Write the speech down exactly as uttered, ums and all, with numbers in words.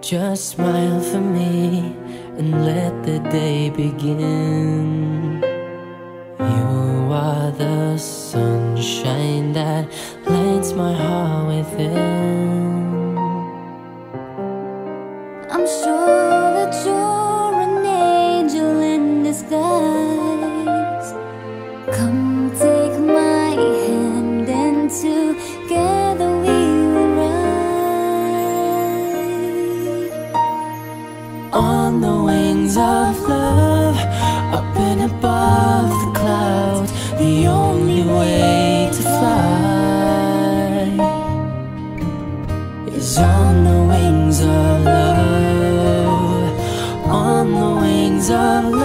Just smile for me and let the day begin. You are the sunshine that lights my heart within. I'm sure that you're an angel in disguise. Come take my hand and together we will ride on the wings of love, up and above the clouds. The only way to fly is on the wings of love, on the wings of love.